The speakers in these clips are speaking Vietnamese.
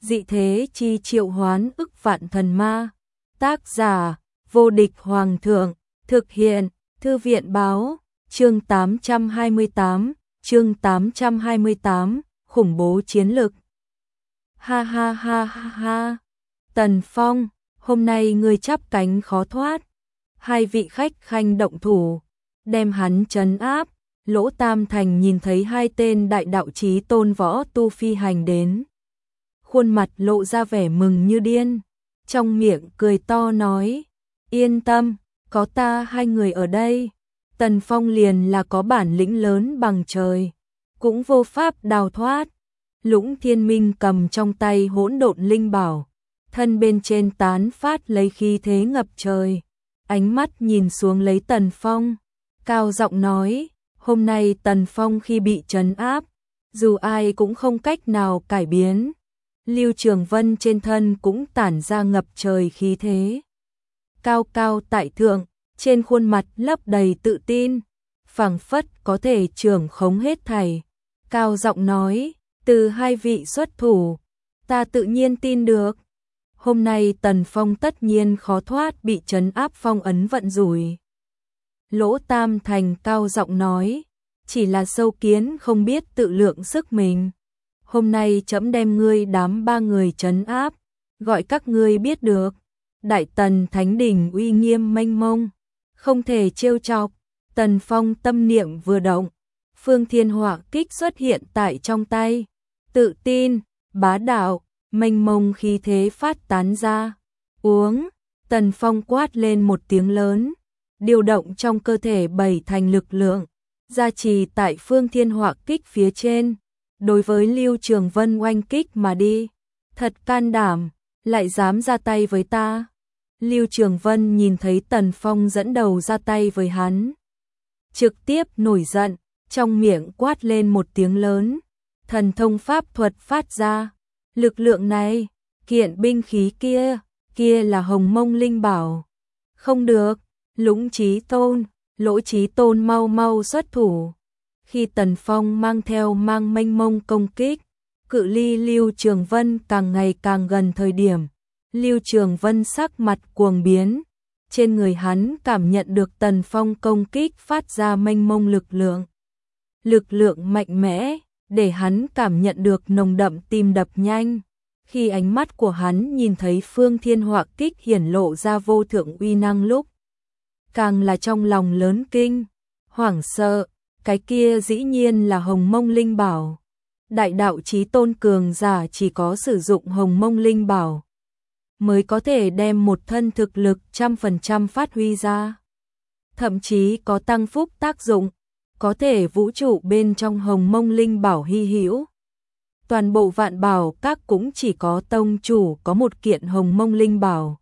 dị thế chi triệu hoán ức vạn thần ma. Tác giả, vô địch hoàng thượng, thực hiện, thư viện báo, chương 828, khủng bố chiến lực. Ha ha ha ha ha, Tần Phong, hôm nay ngươi chắp cánh khó thoát. Hai vị khách khanh động thủ, đem hắn trấn áp. Lỗ Tam Thành nhìn thấy hai tên đại đạo chí tôn võ tu phi hành đến. Khuôn mặt lộ ra vẻ mừng như điên, trong miệng cười to nói, yên tâm, có ta hai người ở đây. Tần Phong liền là có bản lĩnh lớn bằng trời, cũng vô pháp đào thoát. Lũng Thiên Minh cầm trong tay hỗn độn linh bảo, thân bên trên tán phát lấy khí thế ngập trời, ánh mắt nhìn xuống lấy Tần Phong, cao giọng nói, hôm nay Tần Phong khi bị trấn áp, dù ai cũng không cách nào cải biến. Lưu Trường Vân trên thân cũng tản ra ngập trời khí thế. Cao cao tại thượng, trên khuôn mặt lấp đầy tự tin, phảng phất có thể trưởng khống hết thảy. Cao giọng nói, từ hai vị xuất thủ, ta tự nhiên tin được. Hôm nay Tần Phong tất nhiên khó thoát bị trấn áp phong ấn vận rủi. Lỗ Tam Thành cao giọng nói, chỉ là sâu kiến không biết tự lượng sức mình. Hôm nay trẫm đem ngươi đám ba người trấn áp, gọi các ngươi biết được. Đại Tần Thánh Đình uy nghiêm mênh mông, không thể trêu chọc. Tần Phong tâm niệm vừa động, Phương Thiên Họa kích xuất hiện tại trong tay. Tự tin, bá đạo, mênh mông khí thế phát tán ra. Uống, Tần Phong quát lên một tiếng lớn, điều động trong cơ thể bảy thành lực lượng, gia trì tại Phương Thiên Họa kích phía trên. Đối với Lưu Trường Vân oanh kích mà đi, thật can đảm, lại dám ra tay với ta. Lưu Trường Vân nhìn thấy Tần Phong dẫn đầu ra tay với hắn, trực tiếp nổi giận, trong miệng quát lên một tiếng lớn, thần thông pháp thuật phát ra. Lực lượng này, kiện binh khí kia là Hồng Mông Linh Bảo. Không được, Lũng Chí Tôn, Lỗ Chí Tôn mau mau xuất thủ. Khi Tần Phong mang mênh mông công kích, cự ly Lưu Trường Vân càng ngày càng gần thời điểm, Lưu Trường Vân sắc mặt cuồng biến, trên người hắn cảm nhận được Tần Phong công kích phát ra mênh mông lực lượng. Lực lượng mạnh mẽ, để hắn cảm nhận được nồng đậm tim đập nhanh. Khi ánh mắt của hắn nhìn thấy Phương Thiên Họa kích hiển lộ ra vô thượng uy năng lúc, càng là trong lòng lớn kinh, hoảng sợ. Cái kia dĩ nhiên là Hồng Mông Linh Bảo. Đại đạo chí tôn cường giả chỉ có sử dụng Hồng Mông Linh Bảo mới có thể đem một thân thực lực 100% phát huy ra. Thậm chí có tăng phúc tác dụng, có thể vũ trụ bên trong Hồng Mông Linh Bảo hy hữu. Toàn bộ Vạn Bảo Các cũng chỉ có tông chủ có một kiện Hồng Mông Linh Bảo,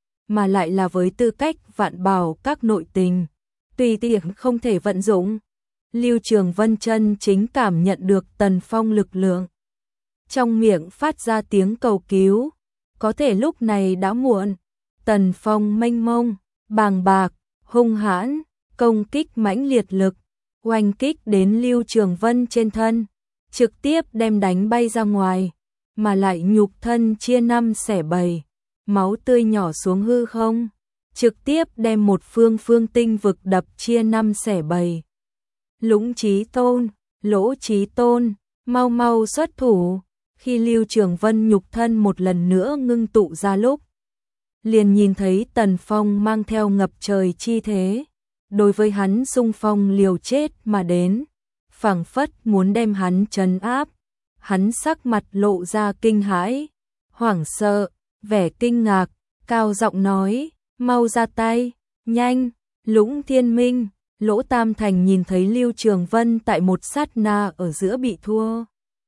mà lại là với tư cách Vạn Bảo Các nội tình, tùy tiện không thể vận dụng. Lưu Trường Vân chân chính cảm nhận được Tần Phong lực lượng, trong miệng phát ra tiếng cầu cứu, có thể lúc này đã muộn. Tần Phong mênh mông, bàng bạc, hung hãn, công kích mãnh liệt lực, oanh kích đến Lưu Trường Vân trên thân, trực tiếp đem đánh bay ra ngoài, mà lại nhục thân chia năm xẻ bảy, máu tươi nhỏ xuống hư không, trực tiếp đem một phương tinh vực đập chia năm xẻ bảy. Lũng Chí Tôn, Lỗ Chí Tôn, mau mau xuất thủ. Khi Lưu Trường Vân nhục thân một lần nữa ngưng tụ ra lúc, liền nhìn thấy Tần Phong mang theo ngập trời chi thế, đối với hắn xung phong liều chết mà đến, phảng phất muốn đem hắn trấn áp. Hắn sắc mặt lộ ra kinh hãi, hoảng sợ, vẻ kinh ngạc, cao giọng nói, mau ra tay, nhanh. Lũng Thiên Minh, Lỗ Tam Thành nhìn thấy Lưu Trường Vân tại một sát na ở giữa bị thua,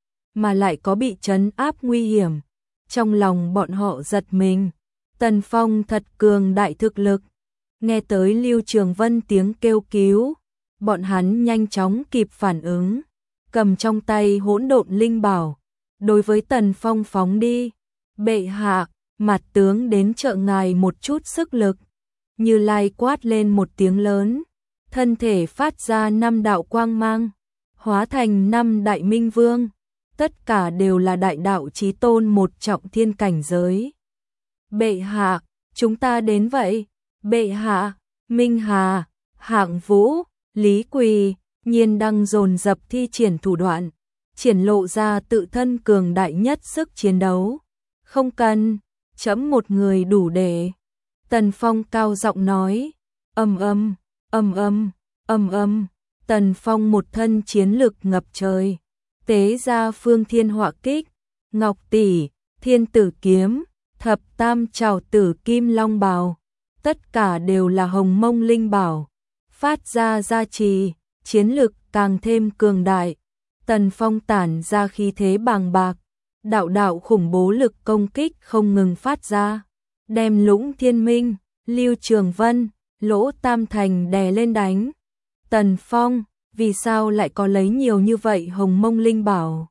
mà lại có bị trấn áp nguy hiểm, trong lòng bọn họ giật mình. Tần Phong thật cường đại thực lực. Nghe tới Lưu Trường Vân tiếng kêu cứu, bọn hắn nhanh chóng kịp phản ứng, cầm trong tay hỗn độn linh bảo, đối với Tần Phong phóng đi. Bệ hạ, mặt tướng đến trợ ngài một chút sức lực. Như Lai quát lên một tiếng lớn, thân thể phát ra 5 đạo quang mang, hóa thành 5 đại minh vương. tất cả đều là đại đạo chí tôn một trọng thiên cảnh giới. Bệ hạ, chúng ta đến vậy. Bệ hạ, Minh Hà, Hạng Vũ, Lý Quỳ, Nhiên Đăng dồn dập thi triển thủ đoạn, triển lộ ra tự thân cường đại nhất sức chiến đấu. Không cần, chấm một người đủ để. Tần Phong cao giọng nói, ầm ầm, ầm ầm, ầm ầm. Tần Phong một thân chiến lực ngập trời, tế ra phương thiên họa kích, ngọc tỷ, thiên tử kiếm, thập tam trảo tử kim long bào, tất cả đều là hồng mông linh bảo, phát ra gia trì, chiến lực càng thêm cường đại. Tần Phong tản ra khí thế bàng bạc, đạo đạo khủng bố lực công kích không ngừng phát ra, đem Lũng Thiên Minh, Lưu Trường Vân, Lỗ Tam Thành đè lên đánh. Tần Phong, vì sao lại có lấy nhiều như vậy hồng mông linh bảo?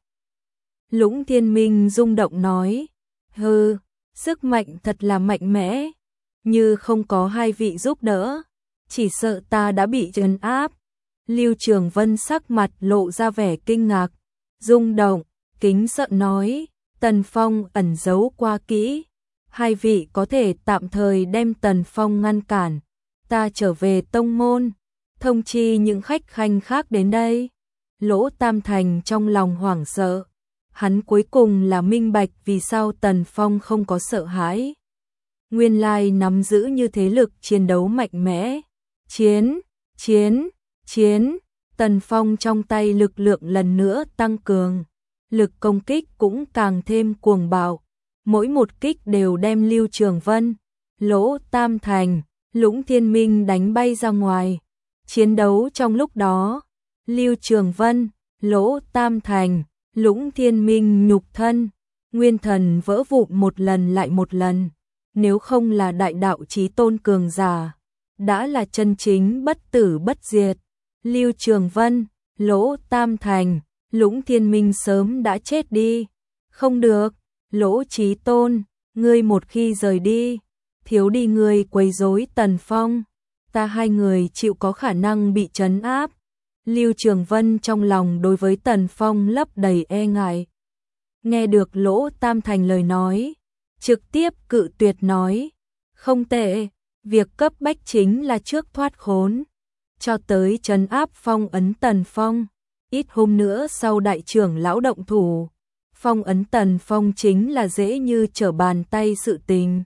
Lũng Thiên Minh rung động nói, hừ, sức mạnh thật là mạnh mẽ, như không có hai vị giúp đỡ, chỉ sợ ta đã bị trấn áp. Lưu Trường Vân sắc mặt lộ ra vẻ kinh ngạc, rung động, kính sợ nói, Tần Phong ẩn giấu qua kỹ, hai vị có thể tạm thời đem Tần Phong ngăn cản, ta trở về tông môn, thông chi những khách khanh khác đến đây. Lỗ Tam Thành trong lòng hoảng sợ, hắn cuối cùng là minh bạch vì sao Tần Phong không có sợ hãi. Nguyên lai nắm giữ như thế lực chiến đấu mạnh mẽ. Chiến, chiến, chiến, Tần Phong trong tay lực lượng lần nữa tăng cường, lực công kích cũng càng thêm cuồng bạo, mỗi một kích đều đem Lưu Trường Vân, Lỗ Tam Thành, Lũng Thiên Minh đánh bay ra ngoài. Chiến đấu trong lúc đó, Lưu Trường Vân, Lỗ Tam Thành, Lũng Thiên Minh nhục thân, nguyên thần vỡ vụn một lần lại một lần, nếu không là đại đạo chí tôn cường giả, đã là chân chính bất tử bất diệt. Lưu Trường Vân, Lỗ Tam Thành, Lũng Thiên Minh sớm đã chết đi. Không được, Lỗ Chí Tôn, ngươi một khi rời đi, thiếu đi ngươi quấy rối Tần Phong, ta hai người chịu có khả năng bị trấn áp. Lưu Trường Vân trong lòng đối với Tần Phong lấp đầy e ngại. Nghe được Lỗ Tam Thành lời nói, trực tiếp cự tuyệt nói, không tệ, việc cấp bách chính là trước thoát khốn, cho tới trấn áp phong ấn Tần Phong, ít hôm nữa sau đại trưởng lão động thủ, phong ấn Tần Phong chính là dễ như trở bàn tay sự tình.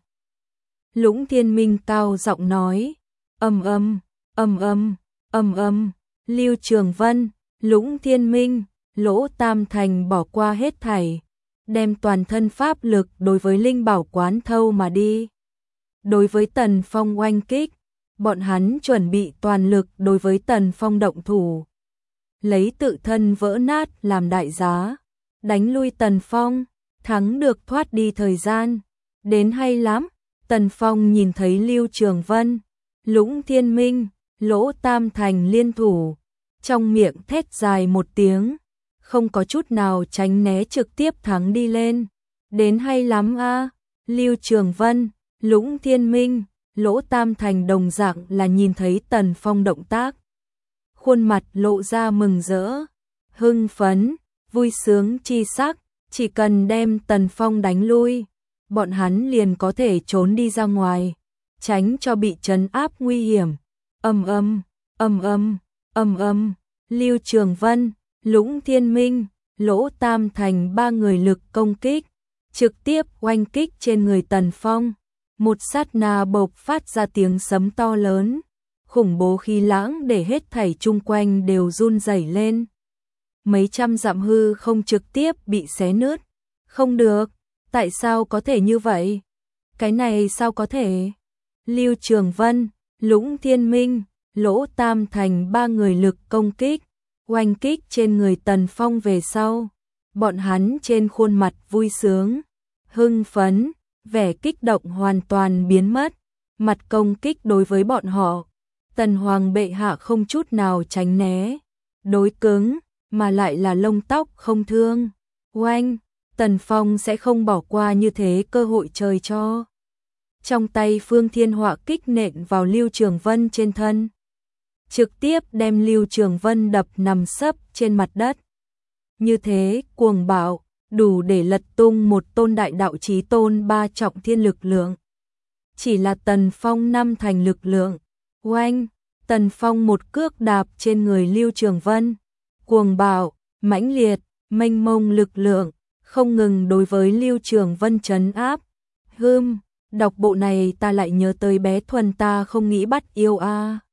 Lũng Thiên Minh cao giọng nói, ầm ầm, ầm ầm, ầm ầm. Lưu Trường Vân, Lũng Thiên Minh, Lỗ Tam Thành bỏ qua hết thảy, đem toàn thân pháp lực đối với linh bảo quán thâu mà đi. Đối với Tần Phong oanh kích, bọn hắn chuẩn bị toàn lực đối với Tần Phong động thủ, lấy tự thân vỡ nát làm đại giá, đánh lui Tần Phong, thắng được thoát đi thời gian. Đến hay lắm. Tần Phong nhìn thấy Lưu Trường Vân, Lũng Thiên Minh, Lỗ Tam Thành liên thủ, trong miệng thét dài một tiếng, không có chút nào tránh né trực tiếp thắng đi lên. Đến hay lắm a. Lưu Trường Vân, Lũng Thiên Minh, Lỗ Tam Thành đồng dạng là nhìn thấy Tần Phong động tác, khuôn mặt lộ ra mừng rỡ, hưng phấn, vui sướng chi sắc, chỉ cần đem Tần Phong đánh lui, bọn hắn liền có thể trốn đi ra ngoài, tránh cho bị trấn áp nguy hiểm. Ầm ầm, ầm ầm, ầm ầm. Lưu Trường Vân, Lũng Thiên Minh, Lỗ Tam Thành ba người lực công kích, trực tiếp oanh kích trên người Tần Phong. Một sát na bộc phát ra tiếng sấm to lớn, khủng bố khí lãng để hết thảy chung quanh đều run rẩy lên. Mấy trăm dặm hư không trực tiếp bị xé nứt. Không được, tại sao có thể như vậy? Cái này sao có thể? Lưu Trường Vân, Lũng Thiên Minh, Lỗ Tam Thành ba người lực công kích, oanh kích trên người Tần Phong về sau. Bọn hắn trên khuôn mặt vui sướng, hưng phấn, vẻ kích động hoàn toàn biến mất. Mặt công kích đối với bọn họ, Tần Hoàng bệ hạ không chút nào tránh né, đối cứng, mà lại là lông tóc không thương. Oanh, Tần Phong sẽ không bỏ qua như thế cơ hội trời cho. Trong tay Phương Thiên Họa kích nện vào Lưu Trường Vân trên thân, trực tiếp đem Lưu Trường Vân đập nằm sấp trên mặt đất. như thế cuồng bạo, đủ để lật tung một tôn đại đạo chí tôn 3 trọng thiên lực lượng. Chỉ là Tần Phong 5 thành lực lượng. Oanh, Tần Phong một cước đạp trên người Lưu Trường Vân. Cuồng bạo, mãnh liệt, mênh mông lực lượng, không ngừng đối với Lưu Trường Vân trấn áp. Đọc bộ này ta lại nhớ tới bé Thuần ta không nghĩ bắt yêu a.